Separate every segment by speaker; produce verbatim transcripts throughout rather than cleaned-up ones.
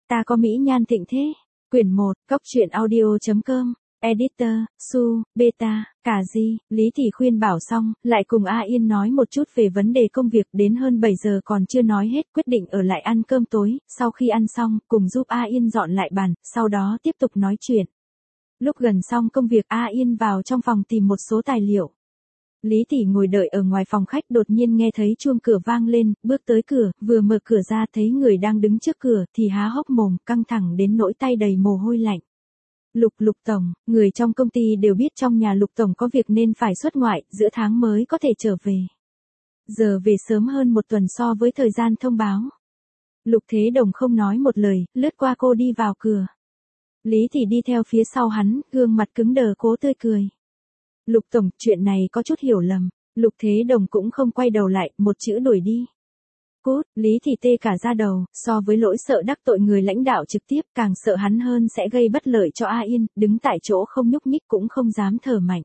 Speaker 1: Ta có mỹ nhan thịnh thế. Quyển một, Cốc truyện audio.com. Editor, Su, Beta, cả gì, Lý Thị khuyên bảo xong, lại cùng A Yên nói một chút về vấn đề công việc, đến hơn bảy giờ còn chưa nói hết, quyết định ở lại ăn cơm tối, sau khi ăn xong, cùng giúp A Yên dọn lại bàn, sau đó tiếp tục nói chuyện. Lúc gần xong công việc, A Yên vào trong phòng tìm một số tài liệu. Lý Thị ngồi đợi ở ngoài phòng khách, đột nhiên nghe thấy chuông cửa vang lên, bước tới cửa, vừa mở cửa ra thấy người đang đứng trước cửa, thì há hốc mồm, căng thẳng đến nỗi tay đầy mồ hôi lạnh. Lục Lục Tổng, người trong công ty đều biết trong nhà Lục Tổng có việc nên phải xuất ngoại, giữa tháng mới có thể trở về. Giờ về sớm hơn một tuần so với thời gian thông báo. Lục Thế Đồng không nói một lời, lướt qua cô đi vào cửa. Lý Thị đi theo phía sau hắn, gương mặt cứng đờ cố tươi cười. Lục Tổng, chuyện này có chút hiểu lầm. Lục Thế Đồng cũng không quay đầu lại, một chữ đuổi đi. Cút, Lý Thị tê cả da đầu, so với lỗi sợ đắc tội người lãnh đạo trực tiếp, càng sợ hắn hơn sẽ gây bất lợi cho A Yên, đứng tại chỗ không nhúc nhích cũng không dám thở mạnh.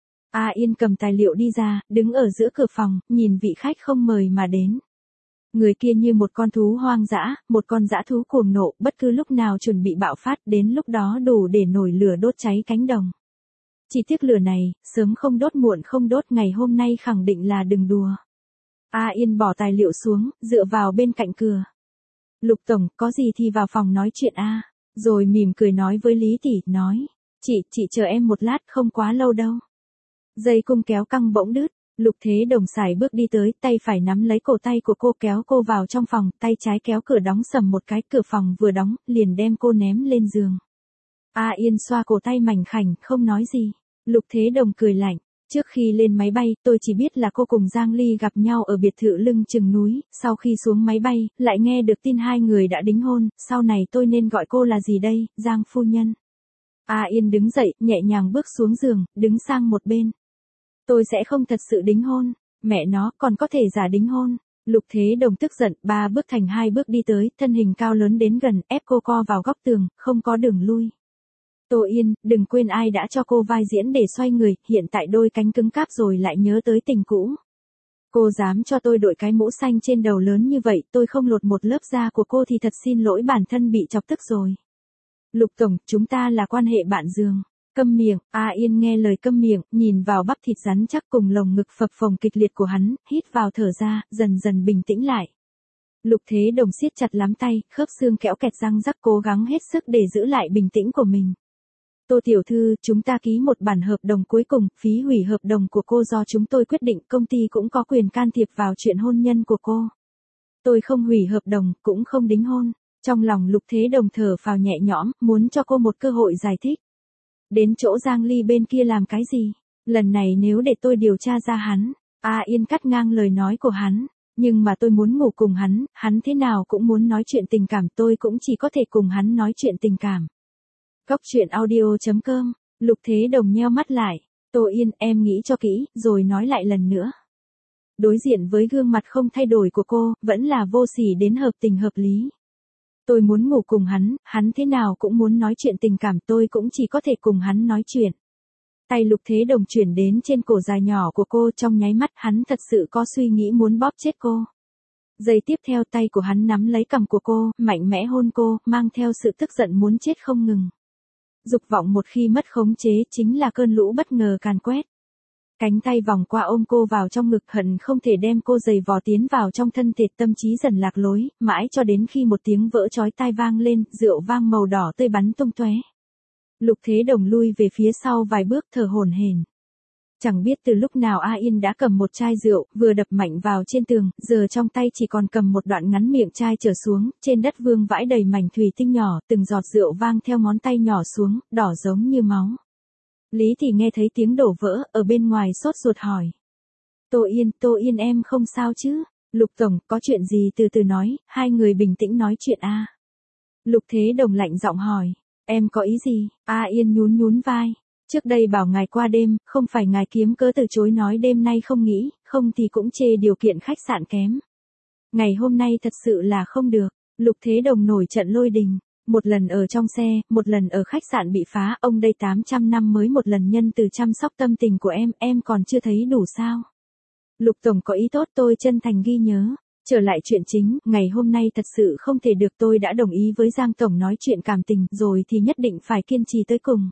Speaker 1: A Yên cầm tài liệu đi ra, đứng ở giữa cửa phòng, nhìn vị khách không mời mà đến. Người kia như một con thú hoang dã, một con dã thú cuồng nộ, bất cứ lúc nào chuẩn bị bạo phát, đến lúc đó đủ để nổi lửa đốt cháy cánh đồng. Chỉ tiếc lửa này, sớm không đốt muộn không đốt, ngày hôm nay khẳng định là đừng đùa. A Yên bỏ tài liệu xuống, dựa vào bên cạnh cửa. Lục Tổng, có gì thì vào phòng nói chuyện a. Rồi mỉm cười nói với Lý Thị, nói. Chị, chị chờ em một lát, không quá lâu đâu. Dây cung kéo căng bỗng đứt. Lục Thế Đồng sải bước đi tới, tay phải nắm lấy cổ tay của cô kéo cô vào trong phòng, tay trái kéo cửa đóng sầm một cái, cửa phòng vừa đóng, liền đem cô ném lên giường. A Yên xoa cổ tay mảnh khảnh, không nói gì. Lục Thế Đồng cười lạnh. Trước khi lên máy bay, tôi chỉ biết là cô cùng Giang Ly gặp nhau ở biệt thự lưng chừng núi, sau khi xuống máy bay, lại nghe được tin hai người đã đính hôn, sau này tôi nên gọi cô là gì đây, Giang phu nhân. A Yên đứng dậy, nhẹ nhàng bước xuống giường, đứng sang một bên. Tôi sẽ không thật sự đính hôn, mẹ nó còn có thể giả đính hôn. Lục Thế Đồng tức giận, ba bước thành hai bước đi tới, thân hình cao lớn đến gần, ép cô co vào góc tường, không có đường lui. Tô Yên, đừng quên ai đã cho cô vai diễn để xoay người, hiện tại đôi cánh cứng cáp rồi lại nhớ tới tình cũ. Cô dám cho tôi đội cái mũ xanh trên đầu lớn như vậy, tôi không lột một lớp da của cô thì thật xin lỗi, bản thân bị chọc tức rồi. Lục Tổng, chúng ta là quan hệ bạn giường. Câm miệng, A Yên nghe lời câm miệng, nhìn vào bắp thịt rắn chắc cùng lồng ngực phập phồng kịch liệt của hắn, hít vào thở ra, dần dần bình tĩnh lại. Lục Thế Đồng siết chặt lắm tay, khớp xương kẽo kẹt răng rắc, cố gắng hết sức để giữ lại bình tĩnh của mình. Tô tiểu thư, chúng ta ký một bản hợp đồng cuối cùng, phí hủy hợp đồng của cô do chúng tôi quyết định, công ty cũng có quyền can thiệp vào chuyện hôn nhân của cô. Tôi không hủy hợp đồng, cũng không đính hôn. Trong lòng Lục Thế Đồng thở phào nhẹ nhõm, muốn cho cô một cơ hội giải thích. Đến chỗ Giang Ly bên kia làm cái gì? Lần này nếu để tôi điều tra ra hắn. A Yên cắt ngang lời nói của hắn. Nhưng mà tôi muốn ngủ cùng hắn, hắn thế nào cũng muốn nói chuyện tình cảm, tôi cũng chỉ có thể cùng hắn nói chuyện tình cảm. Cốc truyện audio.com. Lục Thế Đồng nheo mắt lại. Tô Yên, em nghĩ cho kỹ, rồi nói lại lần nữa. Đối diện với gương mặt không thay đổi của cô, vẫn là vô sỉ đến hợp tình hợp lý. Tôi muốn ngủ cùng hắn, hắn thế nào cũng muốn nói chuyện tình cảm, tôi cũng chỉ có thể cùng hắn nói chuyện. Tay Lục Thế Đồng chuyển đến trên cổ dài nhỏ của cô, trong nháy mắt hắn thật sự có suy nghĩ muốn bóp chết cô. Giây tiếp theo tay của hắn nắm lấy cằm của cô, mạnh mẽ hôn cô, mang theo sự tức giận muốn chết không ngừng. Dục vọng một khi mất khống chế chính là cơn lũ bất ngờ càn quét. Cánh tay vòng qua ôm cô vào trong ngực, hận không thể đem cô giày vò tiến vào trong thân thể, tâm trí dần lạc lối, mãi cho đến khi một tiếng vỡ chói tai vang lên, rượu vang màu đỏ tươi bắn tung tóe. Lục Thế Đồng lui về phía sau vài bước, thở hổn hển. Chẳng biết từ lúc nào A Yên đã cầm một chai rượu, vừa đập mạnh vào trên tường, giờ trong tay chỉ còn cầm một đoạn ngắn miệng chai trở xuống, trên đất vương vãi đầy mảnh thủy tinh nhỏ, từng giọt rượu vang theo ngón tay nhỏ xuống, đỏ giống như máu. Lý Thị nghe thấy tiếng đổ vỡ, ở bên ngoài sốt ruột hỏi. Tô Yên, Tô Yên em không sao chứ? Lục Tổng, có chuyện gì từ từ nói, hai người bình tĩnh nói chuyện a. Lục Thế Đồng lạnh giọng hỏi. Em có ý gì? A Yên nhún nhún vai. Trước đây bảo ngài qua đêm, không phải ngài kiếm cớ từ chối nói đêm nay không nghĩ, không thì cũng chê điều kiện khách sạn kém. Ngày hôm nay thật sự là không được. Lục Thế Đồng nổi trận lôi đình. Một lần ở trong xe, một lần ở khách sạn bị phá, ông đây tám trăm năm mới một lần nhân từ chăm sóc tâm tình của em, em còn chưa thấy đủ sao? Lục Tổng có ý tốt, tôi chân thành ghi nhớ. Trở lại chuyện chính, ngày hôm nay thật sự không thể được, tôi đã đồng ý với Giang Tổng nói chuyện cảm tình, rồi thì nhất định phải kiên trì tới cùng.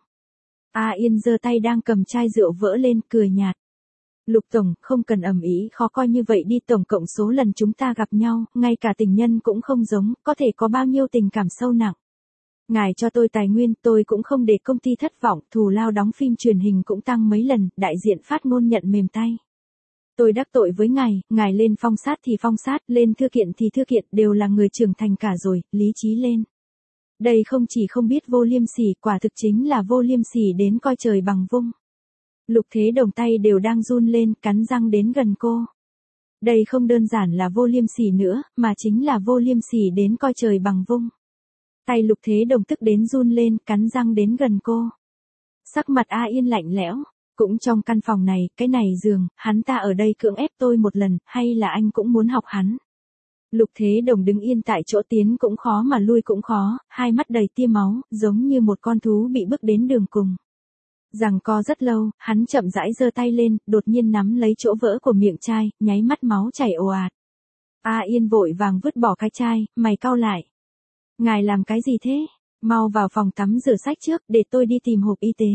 Speaker 1: A Yên giơ tay đang cầm chai rượu vỡ lên, cười nhạt. Lục Tổng, không cần ầm ĩ khó coi như vậy đi, tổng cộng số lần chúng ta gặp nhau, ngay cả tình nhân cũng không giống, có thể có bao nhiêu tình cảm sâu nặng. Ngài cho tôi tài nguyên, tôi cũng không để công ty thất vọng, thù lao đóng phim truyền hình cũng tăng mấy lần, đại diện phát ngôn nhận mềm tay. Tôi đắc tội với ngài, ngài lên phong sát thì phong sát, lên thư kiện thì thư kiện, đều là người trưởng thành cả rồi, lý trí lên. Đây không chỉ không biết vô liêm sỉ, quả thực chính là vô liêm sỉ đến coi trời bằng vung. Lục Thế Đồng tay đều đang run lên, cắn răng đến gần cô. Đây không đơn giản là vô liêm sỉ nữa, mà chính là vô liêm sỉ đến coi trời bằng vung. Tay Lục Thế Đồng tức đến run lên, cắn răng đến gần cô. Sắc mặt A Yên lạnh lẽo. Cũng trong căn phòng này, cái này giường, hắn ta ở đây cưỡng ép tôi một lần, hay là anh cũng muốn học hắn? Lục Thế Đồng đứng yên tại chỗ, tiến cũng khó mà lui cũng khó, hai mắt đầy tia máu, giống như một con thú bị bước đến đường cùng. Giằng co rất lâu, hắn chậm rãi giơ tay lên, đột nhiên nắm lấy chỗ vỡ của miệng chai, nháy mắt máu chảy ồ ạt. A Yên vội vàng vứt bỏ cái chai, mày cau lại. Ngài làm cái gì thế? Mau vào phòng tắm rửa sách trước, để tôi đi tìm hộp y tế.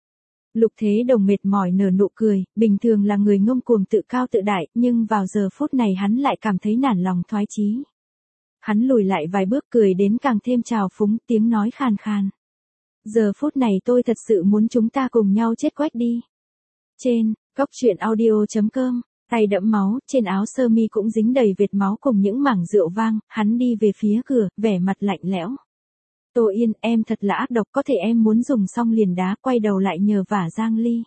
Speaker 1: Lục Thế Đồng mệt mỏi nở nụ cười, bình thường là người ngông cuồng tự cao tự đại, nhưng vào giờ phút này hắn lại cảm thấy nản lòng thoái chí. Hắn lùi lại vài bước, cười đến càng thêm trào phúng, tiếng nói khàn khàn. Giờ phút này tôi thật sự muốn chúng ta cùng nhau chết quách đi. Trên, cốc truyện audio chấm com, tay đẫm máu, trên áo sơ mi cũng dính đầy vệt máu cùng những mảng rượu vang, hắn đi về phía cửa, vẻ mặt lạnh lẽo. Tô Yên, em thật là ác độc, có thể em muốn dùng xong liền đá, quay đầu lại nhờ vả Giang Ly.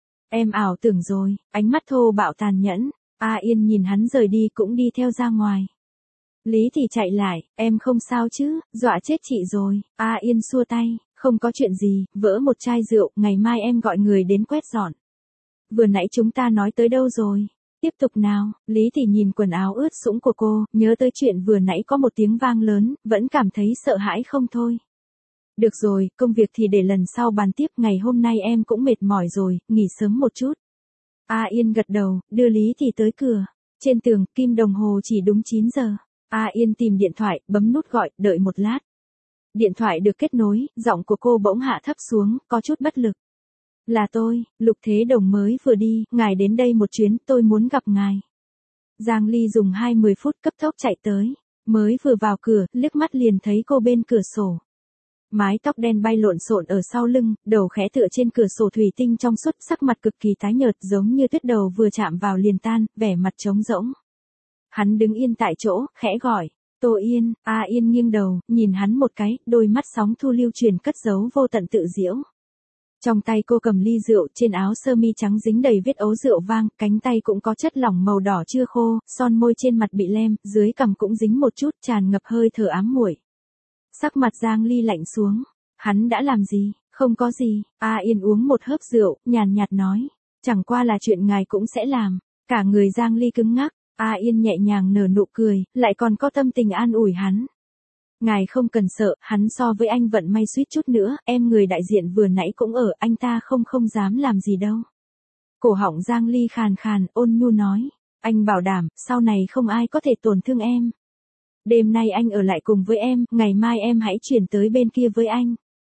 Speaker 1: Em ảo tưởng rồi, ánh mắt thô bạo tàn nhẫn. A Yên nhìn hắn rời đi cũng đi theo ra ngoài. Lý thì chạy lại, em không sao chứ, dọa chết chị rồi. A Yên xua tay, không có chuyện gì, vỡ một chai rượu, ngày mai em gọi người đến quét dọn. Vừa nãy chúng ta nói tới đâu rồi? Tiếp tục nào, Lý thì nhìn quần áo ướt sũng của cô, nhớ tới chuyện vừa nãy có một tiếng vang lớn, vẫn cảm thấy sợ hãi không thôi. Được rồi, công việc thì để lần sau bàn tiếp, ngày hôm nay em cũng mệt mỏi rồi, nghỉ sớm một chút. A Yên gật đầu, đưa Lý thì tới cửa. Trên tường, kim đồng hồ chỉ đúng chín giờ. A Yên tìm điện thoại, bấm nút gọi, đợi một lát. Điện thoại được kết nối, giọng của cô bỗng hạ thấp xuống, có chút bất lực. Là tôi, Lục Thế Đồng mới vừa đi, ngài đến đây một chuyến, tôi muốn gặp ngài. Giang Ly dùng hai mươi phút cấp tốc chạy tới, mới vừa vào cửa, liếc mắt liền thấy cô bên cửa sổ. Mái tóc đen bay lộn xộn ở sau lưng, đầu khẽ tựa trên cửa sổ thủy tinh trong suốt, sắc mặt cực kỳ tái nhợt, giống như tuyết đầu vừa chạm vào liền tan, vẻ mặt trống rỗng. Hắn đứng yên tại chỗ, khẽ gọi, Tô Yên. A Yên nghiêng đầu, nhìn hắn một cái, đôi mắt sóng thu lưu truyền cất giấu vô tận tự diễu. Trong tay cô cầm ly rượu, trên áo sơ mi trắng dính đầy vết ấu rượu vang, cánh tay cũng có chất lỏng màu đỏ chưa khô, son môi trên mặt bị lem, dưới cằm cũng dính một chút, tràn ngập hơi thở ám muội. Sắc mặt Giang Ly lạnh xuống, hắn đã làm gì? Không có gì. A Yên uống một hớp rượu, nhàn nhạt nói, chẳng qua là chuyện ngài cũng sẽ làm. Cả người Giang Ly cứng ngắc, A Yên nhẹ nhàng nở nụ cười, lại còn có tâm tình an ủi hắn. Ngài không cần sợ, hắn so với anh vận may suýt chút nữa, em người đại diện vừa nãy cũng ở, anh ta không không dám làm gì đâu. Cổ họng Giang Ly khàn khàn, ôn nhu nói, anh bảo đảm, sau này không ai có thể tổn thương em. Đêm nay anh ở lại cùng với em, ngày mai em hãy chuyển tới bên kia với anh.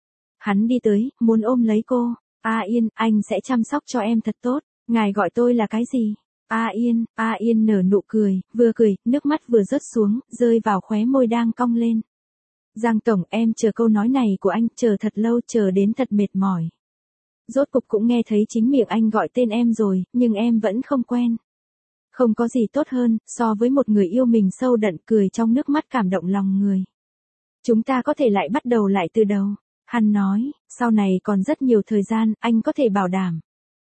Speaker 1: Hắn đi tới, muốn ôm lấy cô. A Yên, anh sẽ chăm sóc cho em thật tốt, ngài gọi tôi là cái gì? A Yên. A Yên nở nụ cười, vừa cười, nước mắt vừa rớt xuống, rơi vào khóe môi đang cong lên. Giang Tổng, em chờ câu nói này của anh, chờ thật lâu, chờ đến thật mệt mỏi. Rốt cục cũng nghe thấy chính miệng anh gọi tên em rồi, nhưng em vẫn không quen. Không có gì tốt hơn, so với một người yêu mình sâu đậm, cười trong nước mắt cảm động lòng người. Chúng ta có thể lại bắt đầu lại từ đầu. Hắn nói, sau này còn rất nhiều thời gian, anh có thể bảo đảm.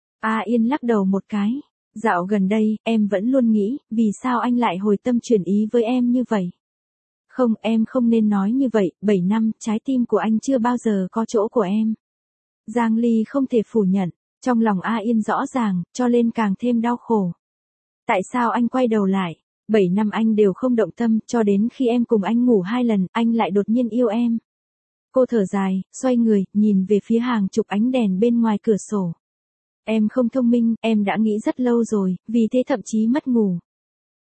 Speaker 1: A Yên lắc đầu một cái. Dạo gần đây, em vẫn luôn nghĩ, vì sao anh lại hồi tâm chuyển ý với em như vậy? Không, em không nên nói như vậy, bảy năm, trái tim của anh chưa bao giờ có chỗ của em. Giang Ly không thể phủ nhận, trong lòng A Yên rõ ràng, cho nên càng thêm đau khổ. Tại sao anh quay đầu lại? Bảy năm anh đều không động tâm, cho đến khi em cùng anh ngủ hai lần, anh lại đột nhiên yêu em. Cô thở dài, xoay người, nhìn về phía hàng chục ánh đèn bên ngoài cửa sổ. Em không thông minh, em đã nghĩ rất lâu rồi, vì thế thậm chí mất ngủ.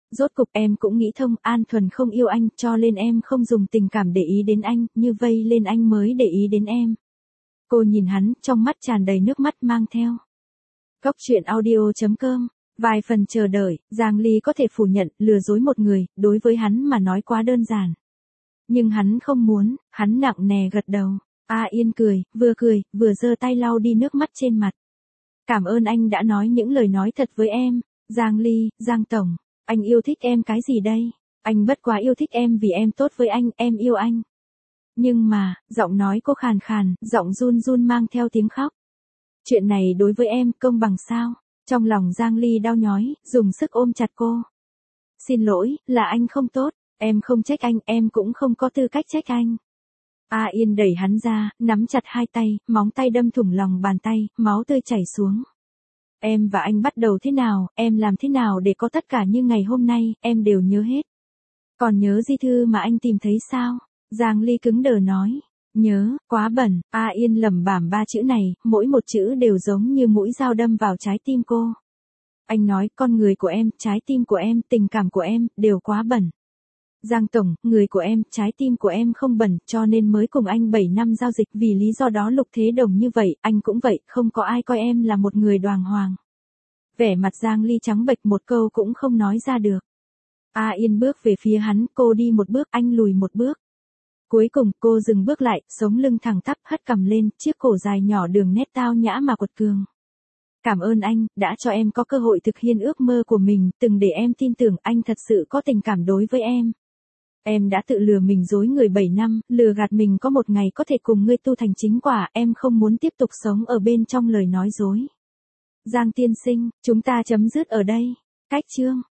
Speaker 1: Rốt cục em cũng nghĩ thông, An Thuần không yêu anh, cho nên em không dùng tình cảm để ý đến anh, như vây lên anh mới để ý đến em. Cô nhìn hắn, trong mắt tràn đầy nước mắt mang theo. Cốc truyện audio chấm com. Vài phần chờ đợi, Giang Ly có thể phủ nhận, lừa dối một người, đối với hắn mà nói quá đơn giản. Nhưng hắn không muốn, hắn nặng nề gật đầu. A Yên cười, vừa cười, vừa giơ tay lau đi nước mắt trên mặt. Cảm ơn anh đã nói những lời nói thật với em. Giang Ly, Giang Tổng, anh yêu thích em cái gì đây? Anh bất quá yêu thích em vì em tốt với anh, em yêu anh. Nhưng mà, giọng nói cô khàn khàn, giọng run run mang theo tiếng khóc. Chuyện này đối với em công bằng sao? Trong lòng Giang Ly đau nhói, dùng sức ôm chặt cô. Xin lỗi, là anh không tốt, em không trách anh, em cũng không có tư cách trách anh. A Yên đẩy hắn ra, nắm chặt hai tay, móng tay đâm thủng lòng bàn tay, máu tươi chảy xuống. Em và anh bắt đầu thế nào, em làm thế nào để có tất cả như ngày hôm nay, em đều nhớ hết. Còn nhớ di thư mà anh tìm thấy sao? Giang Ly cứng đờ nói. Nhớ, quá bẩn. A Yên lẩm bẩm ba chữ này, mỗi một chữ đều giống như mũi dao đâm vào trái tim cô. Anh nói, con người của em, trái tim của em, tình cảm của em, đều quá bẩn. Giang Tổng, người của em, trái tim của em không bẩn, cho nên mới cùng anh bảy năm giao dịch, vì lý do đó Lục Thế Đồng như vậy, anh cũng vậy, không có ai coi em là một người đoàng hoàng. Vẻ mặt Giang Ly trắng bệch, một câu cũng không nói ra được. A Yên bước về phía hắn, cô đi một bước, anh lùi một bước. Cuối cùng, cô dừng bước lại, sống lưng thẳng tắp, hất cằm lên, chiếc cổ dài nhỏ đường nét tao nhã mà quật cường. Cảm ơn anh, đã cho em có cơ hội thực hiện ước mơ của mình, từng để em tin tưởng anh thật sự có tình cảm đối với em. Em đã tự lừa mình dối người bảy năm, lừa gạt mình có một ngày có thể cùng ngươi tu thành chính quả, em không muốn tiếp tục sống ở bên trong lời nói dối. Giang tiên sinh, chúng ta chấm dứt ở đây. Cách chương.